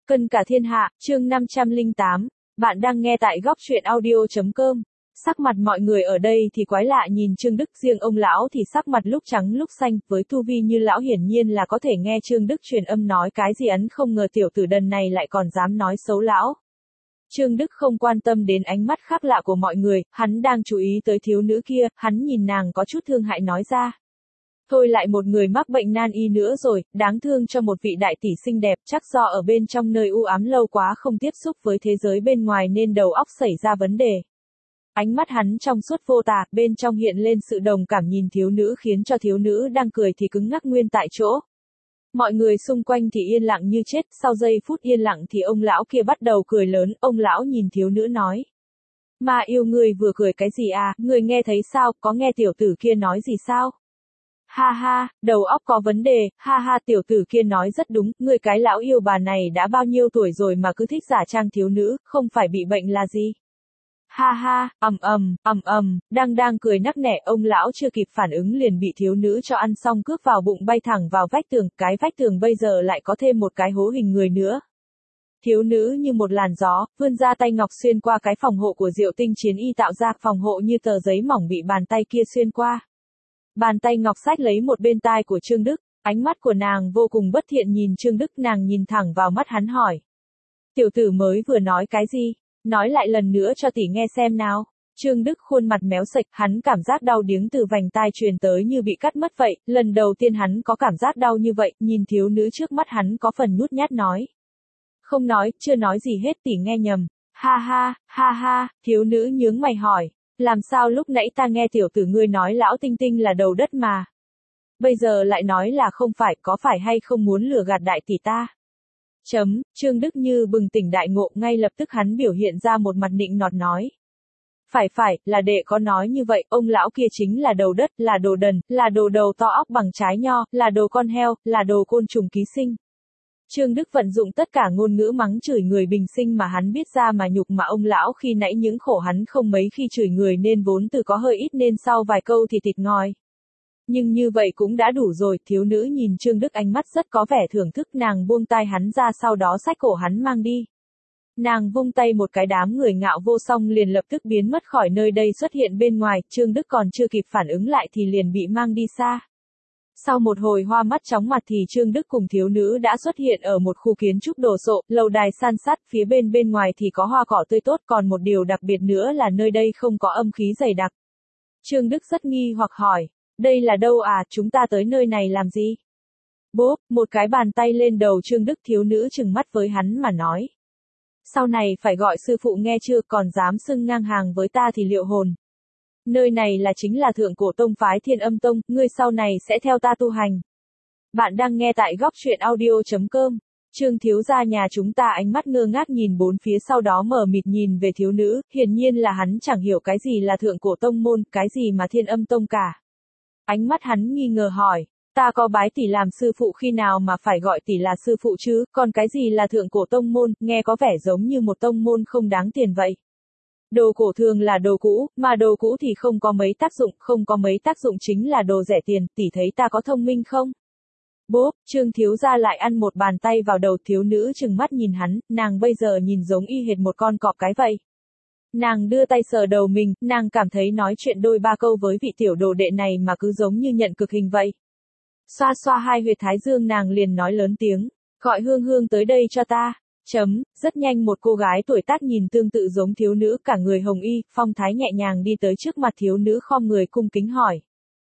Cân cả thiên hạ, chương 508, bạn đang nghe tại góc truyện audio.com. Sắc mặt mọi người ở đây thì quái lạ nhìn Trương Đức, riêng ông lão thì sắc mặt lúc trắng lúc xanh, với tu vi như lão hiển nhiên là có thể nghe Trương Đức truyền âm nói cái gì ấn, không ngờ tiểu tử đần này lại còn dám nói xấu lão. Trương Đức không quan tâm đến ánh mắt khác lạ của mọi người, hắn đang chú ý tới thiếu nữ kia, hắn nhìn nàng có chút thương hại nói ra. Thôi lại một người mắc bệnh nan y nữa rồi, đáng thương cho một vị đại tỷ xinh đẹp, chắc do ở bên trong nơi u ám lâu quá không tiếp xúc với thế giới bên ngoài nên đầu óc xảy ra vấn đề. Ánh mắt hắn trong suốt vô tà, bên trong hiện lên sự đồng cảm nhìn thiếu nữ khiến cho thiếu nữ đang cười thì cứng ngắc nguyên tại chỗ. Mọi người xung quanh thì yên lặng như chết, sau giây phút yên lặng thì ông lão kia bắt đầu cười lớn, ông lão nhìn thiếu nữ nói. Mà yêu ngươi vừa cười cái gì à, ngươi nghe thấy sao, có nghe tiểu tử kia nói gì sao? Ha ha, đầu óc có vấn đề, ha ha tiểu tử kia nói rất đúng, người cái lão yêu bà này đã bao nhiêu tuổi rồi mà cứ thích giả trang thiếu nữ, không phải bị bệnh là gì? Ha ha, đang cười nắc nẻ, ông lão chưa kịp phản ứng liền bị thiếu nữ cho ăn xong cướp vào bụng bay thẳng vào vách tường, cái vách tường bây giờ lại có thêm một cái hố hình người nữa. Thiếu nữ như một làn gió, vươn ra tay ngọc xuyên qua cái phòng hộ của Diệu Tinh Chiến Y tạo ra, phòng hộ như tờ giấy mỏng bị bàn tay kia xuyên qua. Bàn tay ngọc sách lấy một bên tai của Trương Đức, ánh mắt của nàng vô cùng bất thiện nhìn Trương Đức, nàng nhìn thẳng vào mắt hắn hỏi. Tiểu tử mới vừa nói cái gì? Nói lại lần nữa cho tỷ nghe xem nào. Trương Đức khuôn mặt méo sạch, hắn cảm giác đau điếng từ vành tai truyền tới như bị cắt mất vậy, lần đầu tiên hắn có cảm giác đau như vậy, nhìn thiếu nữ trước mắt hắn có phần nhút nhát nói. Không nói, chưa nói gì hết, tỷ nghe nhầm. Ha ha, thiếu nữ nhướng mày hỏi. Làm sao lúc nãy ta nghe tiểu tử ngươi nói lão tinh tinh là đầu đất mà. Bây giờ lại nói là không phải, có phải hay không muốn lừa gạt đại tỷ ta? Trương Đức như bừng tỉnh đại ngộ, ngay lập tức hắn biểu hiện ra một mặt nịnh nọt nói. Phải, là đệ có nói như vậy, ông lão kia chính là đầu đất, là đồ đần, là đồ đầu to óc bằng trái nho, là đồ con heo, là đồ côn trùng ký sinh. Trương Đức vận dụng tất cả ngôn ngữ mắng chửi người bình sinh mà hắn biết ra mà nhục mà ông lão khi nãy những khổ hắn không mấy khi chửi người nên vốn từ có hơi ít nên sau vài câu thì thịt ngòi. Nhưng như vậy cũng đã đủ rồi, thiếu nữ nhìn Trương Đức ánh mắt rất có vẻ thưởng thức, nàng buông tay hắn ra sau đó xách cổ hắn mang đi. Nàng vung tay một cái, đám người ngạo vô song liền lập tức biến mất khỏi nơi đây xuất hiện bên ngoài, Trương Đức còn chưa kịp phản ứng lại thì liền bị mang đi xa. Sau một hồi hoa mắt chóng mặt thì Trương Đức cùng thiếu nữ đã xuất hiện ở một khu kiến trúc đồ sộ, lầu đài san sát, phía bên ngoài thì có hoa cỏ tươi tốt, còn một điều đặc biệt nữa là nơi đây không có âm khí dày đặc. Trương Đức rất nghi hoặc hỏi, đây là đâu à, chúng ta tới nơi này làm gì? Bốp, một cái bàn tay lên đầu Trương Đức, thiếu nữ trừng mắt với hắn mà nói. Sau này phải gọi sư phụ nghe chưa, còn dám xưng ngang hàng với ta thì liệu hồn. Nơi này là chính là thượng cổ tông phái Thiên Âm Tông, ngươi sau này sẽ theo ta tu hành. Bạn đang nghe tại góc truyện audio.com. Trương thiếu gia nhà chúng ta ánh mắt ngơ ngác nhìn bốn phía, sau đó mờ mịt nhìn về thiếu nữ, hiển nhiên là hắn chẳng hiểu cái gì là thượng cổ tông môn, cái gì mà Thiên Âm Tông cả. Ánh mắt hắn nghi ngờ hỏi, ta có bái tỷ làm sư phụ khi nào mà phải gọi tỷ là sư phụ chứ, còn cái gì là thượng cổ tông môn, nghe có vẻ giống như một tông môn không đáng tiền vậy. Đồ cổ thường là đồ cũ, mà đồ cũ thì không có mấy tác dụng, không có mấy tác dụng chính là đồ rẻ tiền, tỷ thấy ta có thông minh không? Bốp, Trương thiếu gia lại ăn một bàn tay vào đầu, thiếu nữ trừng mắt nhìn hắn, nàng bây giờ nhìn giống y hệt một con cọp cái vậy. Nàng đưa tay sờ đầu mình, nàng cảm thấy nói chuyện đôi ba câu với vị tiểu đồ đệ này mà cứ giống như nhận cực hình vậy. Xoa xoa hai huyệt thái dương, nàng liền nói lớn tiếng, gọi Hương Hương tới đây cho ta. Rất nhanh một cô gái tuổi tác nhìn tương tự giống thiếu nữ, cả người hồng y, phong thái nhẹ nhàng đi tới trước mặt thiếu nữ, khom người cung kính hỏi.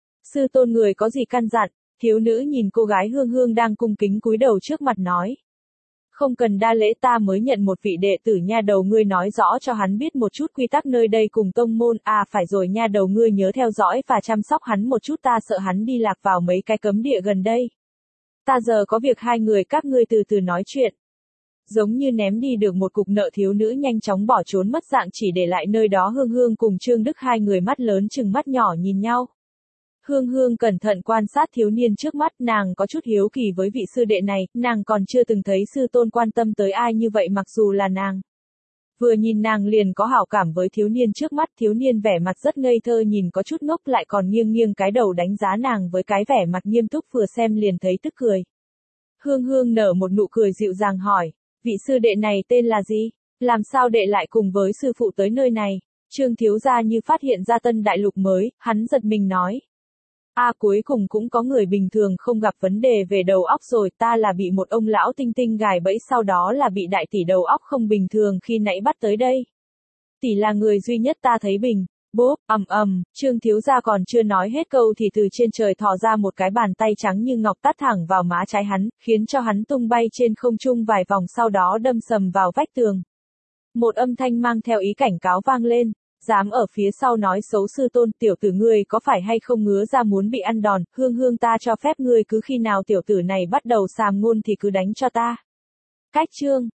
Sư tôn người có gì căn dặn? Thiếu nữ nhìn cô gái Hương Hương đang cung kính cúi đầu trước mặt nói. Không cần đa lễ, ta mới nhận một vị đệ tử nha đầu, ngươi nói rõ cho hắn biết một chút quy tắc nơi đây cùng tông môn, à phải rồi nha đầu, ngươi nhớ theo dõi và chăm sóc hắn một chút, ta sợ hắn đi lạc vào mấy cái cấm địa gần đây. Ta giờ có việc, hai người các ngươi từ từ nói chuyện. Giống như ném đi được một cục nợ, thiếu nữ nhanh chóng bỏ trốn mất dạng, chỉ để lại nơi đó Hương Hương cùng Trương Đức, hai người mắt lớn chừng mắt nhỏ nhìn nhau. Hương Hương cẩn thận quan sát thiếu niên trước mắt, nàng có chút hiếu kỳ với vị sư đệ này, nàng còn chưa từng thấy sư tôn quan tâm tới ai như vậy, mặc dù là nàng. Vừa nhìn nàng liền có hảo cảm với thiếu niên trước mắt, thiếu niên vẻ mặt rất ngây thơ, nhìn có chút ngốc, lại còn nghiêng nghiêng cái đầu đánh giá nàng với cái vẻ mặt nghiêm túc, vừa xem liền thấy tức cười. Hương Hương nở một nụ cười dịu dàng hỏi, Vị sư đệ này tên là gì? Làm sao đệ lại cùng với sư phụ tới nơi này? Trương thiếu gia như phát hiện ra tân đại lục mới, hắn giật mình nói. Cuối cùng cũng có người bình thường không gặp vấn đề về đầu óc rồi, ta là bị một ông lão tinh tinh gài bẫy, sau đó là bị đại tỷ đầu óc không bình thường khi nãy bắt tới đây. Tỷ là người duy nhất ta thấy bình. Bốp, Trương thiếu gia còn chưa nói hết câu thì từ trên trời thò ra một cái bàn tay trắng như ngọc tát thẳng vào má trái hắn, khiến cho hắn tung bay trên không trung vài vòng, sau đó đâm sầm vào vách tường. Một âm thanh mang theo ý cảnh cáo vang lên, dám ở phía sau nói xấu sư tôn, tiểu tử ngươi có phải hay không ngứa ra muốn bị ăn đòn, hương ta cho phép ngươi cứ khi nào tiểu tử này bắt đầu sàm ngôn thì cứ đánh cho ta. Cách chương